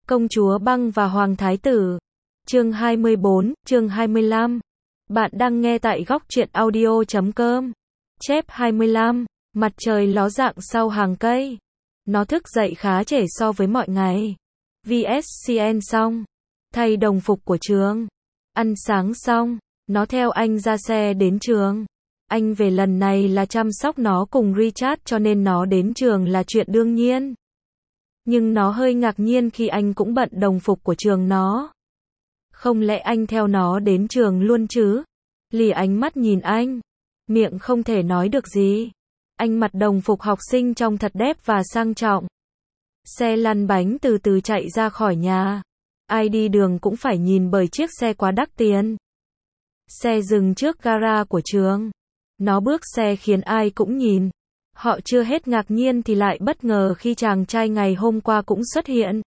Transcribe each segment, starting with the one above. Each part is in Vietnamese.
Công chúa băng và Hoàng thái tử. Chương 24, chương 25. Bạn đang nghe tại góc truyện audio.com. Chép 25. Mặt trời ló dạng sau hàng cây. Nó thức dậy khá trễ so với mọi ngày. VSCN xong. Thay đồng phục của trường. Ăn sáng xong. Nó theo anh ra xe đến trường. Anh về lần này là chăm sóc nó cùng Richard cho nên nó đến trường là chuyện đương nhiên. Nhưng nó hơi ngạc nhiên khi anh cũng bận đồng phục của trường nó. Không lẽ anh theo nó đến trường luôn chứ? Lì ánh mắt nhìn anh. Miệng không thể nói được gì. Anh mặc đồng phục học sinh trông thật đẹp và sang trọng. Xe lăn bánh từ từ chạy ra khỏi nhà. Ai đi đường cũng phải nhìn bởi chiếc xe quá đắt tiền. Xe dừng trước gara của trường. Nó bước xe khiến ai cũng nhìn. Họ chưa hết ngạc nhiên thì lại bất ngờ khi chàng trai ngày hôm qua cũng xuất hiện.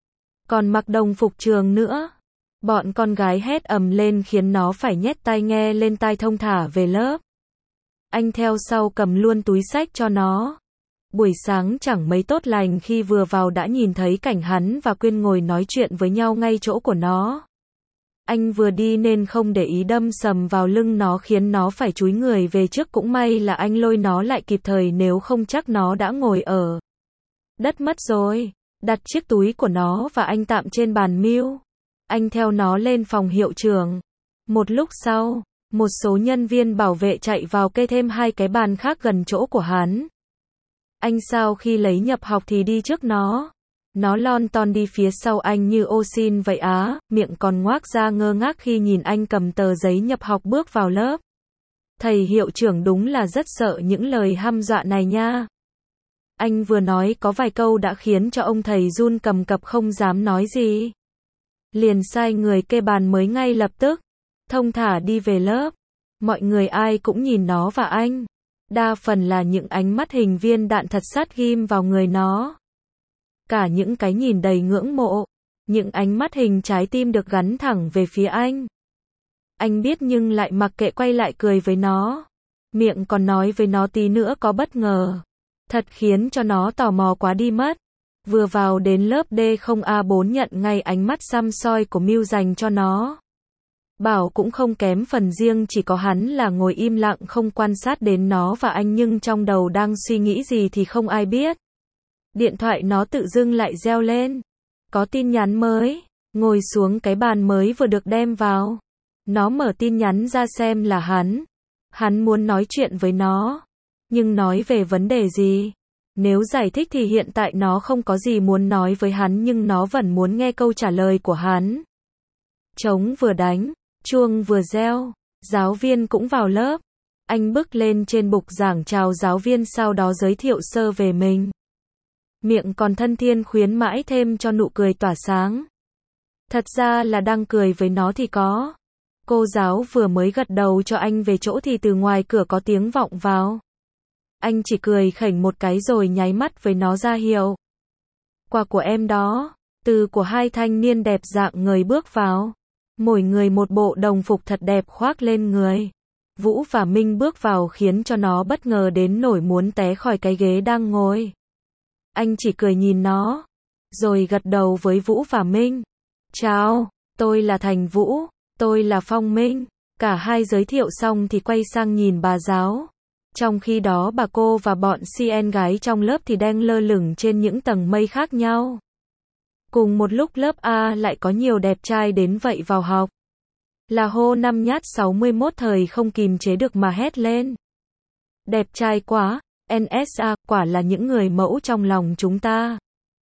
Còn mặc đồng phục trường nữa. Bọn con gái hét ầm lên khiến nó phải nhét tai nghe lên tai thông thả về lớp. Anh theo sau cầm luôn túi xách cho nó. Buổi sáng chẳng mấy tốt lành khi vừa vào đã nhìn thấy cảnh hắn và Quyên ngồi nói chuyện với nhau ngay chỗ của nó. Anh vừa đi nên không để ý đâm sầm vào lưng nó khiến nó phải chúi người về trước, cũng may là anh lôi nó lại kịp thời nếu không chắc nó đã ngồi ở đất mất rồi. Đặt chiếc túi của nó và anh tạm trên bàn mưu. Anh theo nó lên phòng hiệu trưởng. Một lúc sau, một số nhân viên bảo vệ chạy vào kê thêm 2 cái bàn khác gần chỗ của hắn. Anh sau khi lấy nhập học thì đi trước nó. Nó lon ton đi phía sau anh như ô xin vậy á, miệng còn ngoác ra ngơ ngác khi nhìn anh cầm tờ giấy nhập học bước vào lớp. Thầy hiệu trưởng đúng là rất sợ những lời hăm dọa này nha. Anh vừa nói có vài câu đã khiến cho ông thầy run cầm cập không dám nói gì. Liền sai người kê bàn mới ngay lập tức, thông thả đi về lớp. Mọi người ai cũng nhìn nó và anh. Đa phần là những ánh mắt hình viên đạn thật sát ghim vào người nó. Cả những cái nhìn đầy ngưỡng mộ, những ánh mắt hình trái tim được gắn thẳng về phía anh. Anh biết nhưng lại mặc kệ, quay lại cười với nó. Miệng còn nói với nó tí nữa có bất ngờ. Thật khiến cho nó tò mò quá đi mất. Vừa vào đến lớp D0A4 nhận ngay ánh mắt săm soi của Miu dành cho nó. Bảo cũng không kém phần riêng, chỉ có hắn là ngồi im lặng không quan sát đến nó và anh, nhưng trong đầu đang suy nghĩ gì thì không ai biết. Điện thoại nó tự dưng lại reo lên. Có tin nhắn mới. Ngồi xuống cái bàn mới vừa được đem vào. Nó mở tin nhắn ra xem là hắn. Hắn muốn nói chuyện với nó. Nhưng nói về vấn đề gì? Nếu giải thích thì hiện tại nó không có gì muốn nói với hắn, nhưng nó vẫn muốn nghe câu trả lời của hắn. Trống vừa đánh, chuông vừa reo. Giáo viên cũng vào lớp. Anh bước lên trên bục giảng chào giáo viên, sau đó giới thiệu sơ về mình. Miệng còn thân thiên khuyến mãi thêm cho nụ cười tỏa sáng. Thật ra là đang cười với nó thì có. Cô giáo vừa mới gật đầu cho anh về chỗ thì từ ngoài cửa có tiếng vọng vào. Anh chỉ cười khểnh một cái rồi nháy mắt với nó ra hiệu. Quà của em đó. Từ của 2 thanh niên đẹp dạng người bước vào. Mỗi người một bộ đồng phục thật đẹp khoác lên người. Vũ và Minh bước vào khiến cho nó bất ngờ đến nỗi muốn té khỏi cái ghế đang ngồi. Anh chỉ cười nhìn nó, rồi gật đầu với Vũ và Minh. Chào, tôi là Thành Vũ, tôi là Phong Minh. Cả hai giới thiệu xong thì quay sang nhìn bà giáo. Trong khi đó bà cô và bọn CN gái trong lớp thì đang lơ lửng trên những tầng mây khác nhau. Cùng một lúc lớp A lại có nhiều đẹp trai đến vậy vào học. Là hô năm nhát 61 thời không kìm chế được mà hét lên. Đẹp trai quá, NSA, quả là những người mẫu trong lòng chúng ta.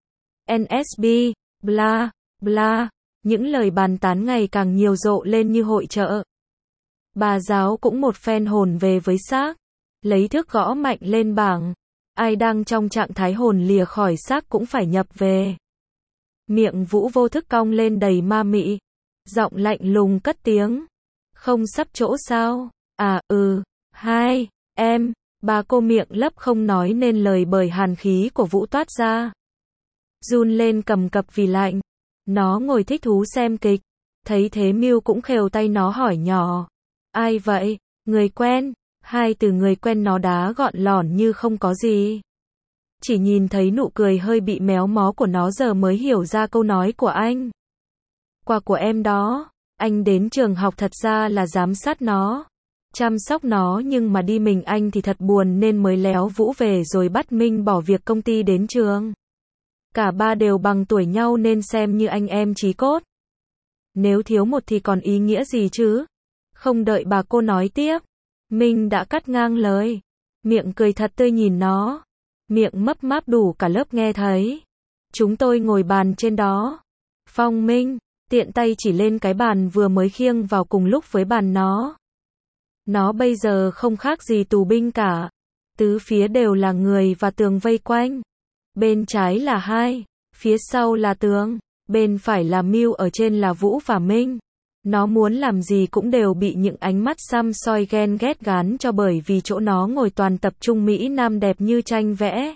NSB, bla, bla, những lời bàn tán ngày càng nhiều rộ lên như hội chợ. Bà giáo cũng một phen hồn về với xác, lấy thước gõ mạnh lên bảng. Ai đang trong trạng thái hồn lìa khỏi xác cũng phải nhập về. Miệng Vũ vô thức cong lên đầy ma mị. Giọng lạnh lùng cất tiếng. Không sắp chỗ sao? À hai, em. Bà cô miệng lấp không nói nên lời bởi hàn khí của Vũ toát ra. Run lên cầm cập vì lạnh. Nó ngồi thích thú xem kịch. Thấy thế Miu cũng khều tay nó hỏi nhỏ. Ai vậy? Người quen. 2 từ người quen nó đá gọn lỏn như không có gì. chỉ nhìn thấy nụ cười hơi bị méo mó của nó giờ mới hiểu ra câu nói của anh. Quà của em đó, anh đến trường học thật ra là giám sát nó, chăm sóc nó nhưng mà đi mình anh thì thật buồn nên mới léo Vũ về rồi bắt Minh bỏ việc công ty đến trường. Cả ba đều bằng tuổi nhau nên xem như anh em chí cốt. Nếu thiếu một thì còn ý nghĩa gì chứ? Không đợi bà cô nói tiếp, Minh đã cắt ngang lời, miệng cười thật tươi nhìn nó, miệng mấp máp đủ cả lớp nghe thấy. Chúng tôi ngồi bàn trên đó. Phong Minh tiện tay chỉ lên cái bàn vừa mới khiêng vào cùng lúc với bàn nó. Nó bây giờ không khác gì tù binh cả. Tứ phía đều là người và tường vây quanh. Bên trái là hai, phía sau là tường, bên phải là Mưu, ở trên là Vũ và Minh. Nó muốn làm gì cũng đều bị những ánh mắt săm soi ghen ghét gán cho bởi vì chỗ nó ngồi toàn tập trung Mỹ Nam đẹp như tranh vẽ.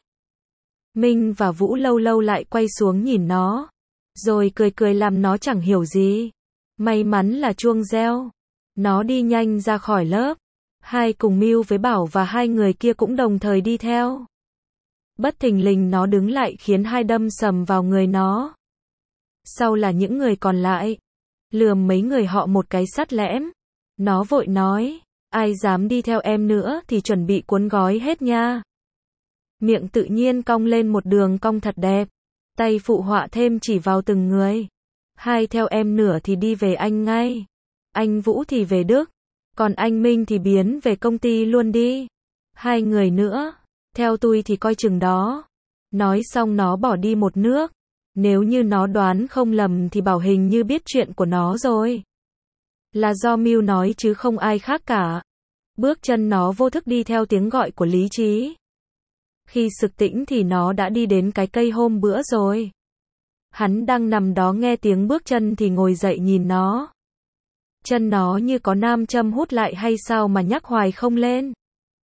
Minh và Vũ lâu lâu lại quay xuống nhìn nó, rồi cười cười làm nó chẳng hiểu gì. May mắn là chuông reo. Nó đi nhanh ra khỏi lớp. Hai cùng Mưu với Bảo và hai người kia cũng đồng thời đi theo. Bất thình lình nó đứng lại khiến hai đâm sầm vào người nó. Sau là những người còn lại. Lườm mấy người họ một cái sắt lẽm. Nó vội nói, ai dám đi theo em nữa thì chuẩn bị cuốn gói hết nha. Miệng tự nhiên cong lên một đường cong thật đẹp. Tay phụ họa thêm chỉ vào từng người. Hai theo em nửa thì đi về Anh ngay. Anh Vũ thì về Đức. Còn anh Minh thì biến về công ty luôn đi. Hai người nữa, theo tôi thì coi chừng đó. Nói xong nó bỏ đi một nước. Nếu như nó đoán không lầm thì Bảo hình như biết chuyện của nó rồi. Là do Mưu nói chứ không ai khác cả. Bước chân nó vô thức đi theo tiếng gọi của lý trí. Khi sực tỉnh thì nó đã đi đến cái cây hôm bữa rồi. Hắn đang nằm đó nghe tiếng bước chân thì ngồi dậy nhìn nó. Chân nó như có nam châm hút lại hay sao mà nhắc hoài không lên.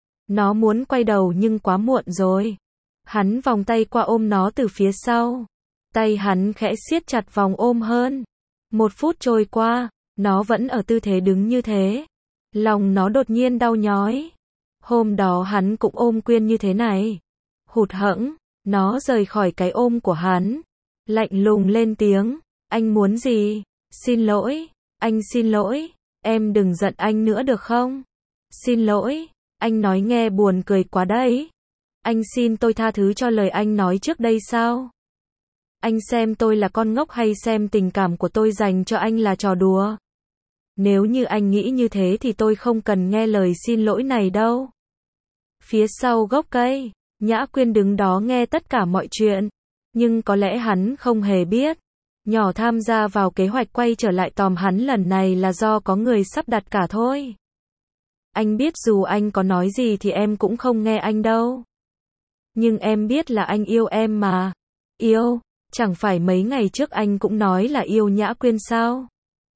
Nó muốn quay đầu nhưng quá muộn rồi. Hắn vòng tay qua ôm nó từ phía sau. Tay hắn khẽ siết chặt vòng ôm hơn. 1 phút trôi qua, nó vẫn ở tư thế đứng như thế. Lòng nó đột nhiên đau nhói. Hôm đó hắn cũng ôm Quyên như thế này. Hụt hẫng, nó rời khỏi cái ôm của hắn. Lạnh lùng lên tiếng, anh muốn gì? Xin lỗi, anh xin lỗi, em đừng giận anh nữa được không? Xin lỗi, anh nói nghe buồn cười quá đấy. Anh xin tôi tha thứ cho lời anh nói trước đây sao? Anh xem tôi là con ngốc hay xem tình cảm của tôi dành cho anh là trò đùa? Nếu như anh nghĩ như thế thì tôi không cần nghe lời xin lỗi này đâu. Phía sau gốc cây, Nhã Quyên đứng đó nghe tất cả mọi chuyện. Nhưng có lẽ hắn không hề biết. Nhỏ tham gia vào kế hoạch quay trở lại tóm hắn lần này là do có người sắp đặt cả thôi. Anh biết dù anh có nói gì thì em cũng không nghe anh đâu. Nhưng em biết là anh yêu em mà. Yêu, chẳng phải mấy ngày trước anh cũng nói là yêu Nhã Quyên sao?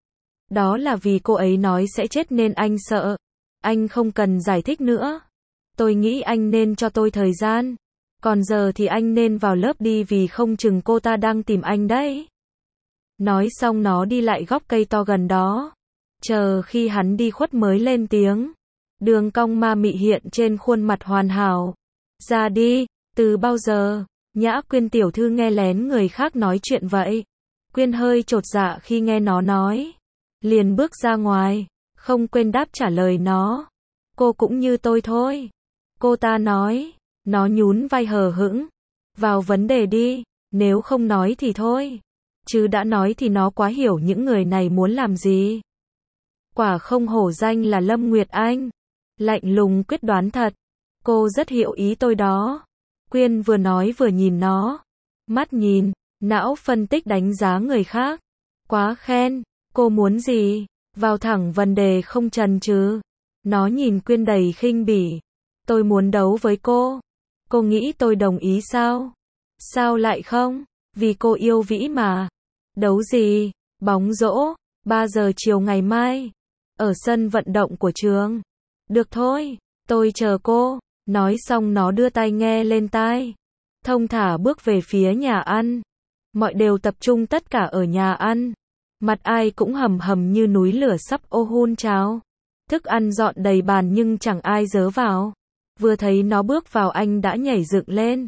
Đó là vì cô ấy nói sẽ chết nên anh sợ. Anh không cần giải thích nữa. Tôi nghĩ anh nên cho tôi thời gian. Còn giờ thì anh nên vào lớp đi vì không chừng cô ta đang tìm anh đấy. Nói xong nó đi lại gốc cây to gần đó. Chờ khi hắn đi khuất mới lên tiếng. Đường cong ma mị hiện trên khuôn mặt hoàn hảo. Ra đi, từ bao giờ? Nhã Quyên tiểu thư nghe lén người khác nói chuyện vậy. Quyên hơi chột dạ khi nghe nó nói. Liền bước ra ngoài, không quên đáp trả lời nó. Cô cũng như tôi thôi. Cô ta nói. Nó nhún vai hờ hững. Vào vấn đề đi, nếu không nói thì thôi. Chứ đã nói thì nó quá hiểu những người này muốn làm gì. Quả không hổ danh là Lâm Nguyệt Anh. Lạnh lùng quyết đoán thật. Cô rất hiểu ý tôi đó. Quyên vừa nói vừa nhìn nó. Mắt nhìn, não phân tích đánh giá người khác. Quá khen, cô muốn gì? Vào thẳng vấn đề không chần chừ. Nó nhìn Quyên đầy khinh bỉ. Tôi muốn đấu với cô. Cô nghĩ tôi đồng ý sao? Sao lại không? Vì cô yêu Vĩ mà. Đấu gì? Bóng rổ, 3 giờ chiều ngày mai. Ở sân vận động của trường. Được thôi, tôi chờ cô. Nói xong nó đưa tai nghe lên tai. Thông thả bước về phía nhà ăn. Mọi đều tập trung tất cả ở nhà ăn. Mặt ai cũng hầm hầm như núi lửa sắp ô hun trào. Thức ăn dọn đầy bàn nhưng chẳng ai dớ vào. Vừa thấy nó bước vào anh đã nhảy dựng lên.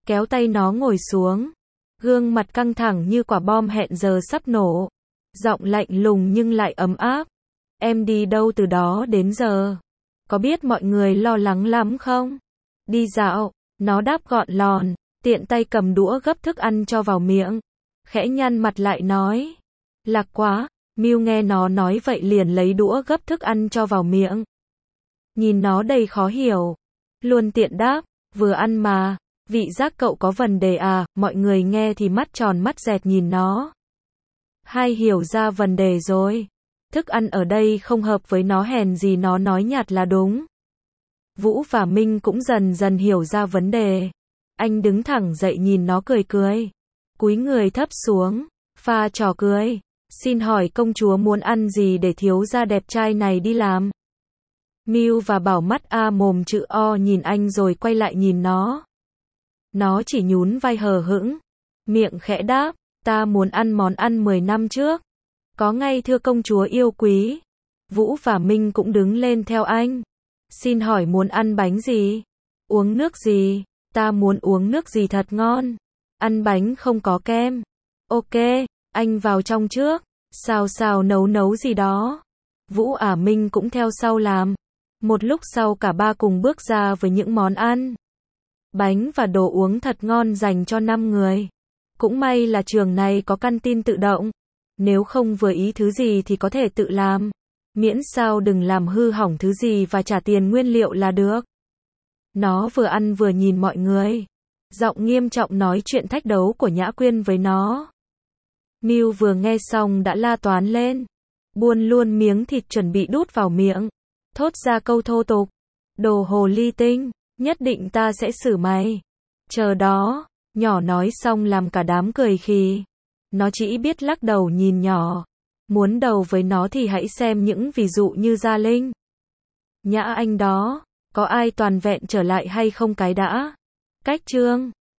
kéo tay nó ngồi xuống. Gương mặt căng thẳng như quả bom hẹn giờ sắp nổ. Giọng lạnh lùng nhưng lại ấm áp. Em đi đâu từ đó đến giờ? Có biết mọi người lo lắng lắm không? Đi dạo, nó đáp gọn lòn, tiện tay cầm đũa gấp thức ăn cho vào miệng. Khẽ nhăn mặt lại nói. Lạc quá, Miu nghe nó nói vậy liền lấy đũa gấp thức ăn cho vào miệng. Nhìn nó đầy khó hiểu. Luôn tiện đáp, vừa ăn mà, vị giác cậu có vấn đề à, mọi người nghe thì mắt tròn mắt dẹt nhìn nó. Hai hiểu ra vấn đề rồi. Thức ăn ở đây không hợp với nó hèn gì nó nói nhạt là đúng. Vũ và Minh cũng dần dần hiểu ra vấn đề. Anh đứng thẳng dậy nhìn nó cười cười. Cúi người thấp xuống, pha trò cười. Xin hỏi công chúa muốn ăn gì để thiếu gia đẹp trai này đi làm? Miu và Bảo mắt A mồm chữ O nhìn anh rồi quay lại nhìn nó. Nó chỉ nhún vai hờ hững. Miệng khẽ đáp, ta muốn ăn món ăn 10 năm trước. Có ngay thưa công chúa yêu quý. Vũ và Minh cũng đứng lên theo anh. Xin hỏi muốn ăn bánh gì? Uống nước gì? Ta muốn uống nước gì thật ngon. Ăn bánh không có kem. Ok, anh vào trong trước. Xào nấu gì đó. Vũ Minh cũng theo sau làm. Một lúc sau cả ba cùng bước ra với những món ăn. Bánh và đồ uống thật ngon dành cho 5 người. Cũng may là trường này có căn tin tự động. Nếu không vừa ý thứ gì thì có thể tự làm. Miễn sao đừng làm hư hỏng thứ gì và trả tiền nguyên liệu là được. Nó vừa ăn vừa nhìn mọi người. Giọng nghiêm trọng nói chuyện thách đấu của Nhã Quyên với nó. Miu vừa nghe xong đã la toán lên. Buôn luôn miếng thịt chuẩn bị đút vào miệng. Thốt ra câu thô tục. Đồ hồ ly tinh, nhất định ta sẽ xử mày. Chờ đó, nhỏ nói xong làm cả đám cười khì. Nó chỉ biết lắc đầu nhìn nhỏ. Muốn đầu với nó thì hãy xem những ví dụ như Gia Linh. Nhã Anh đó, có ai toàn vẹn trở lại hay không cái đã? Cách chương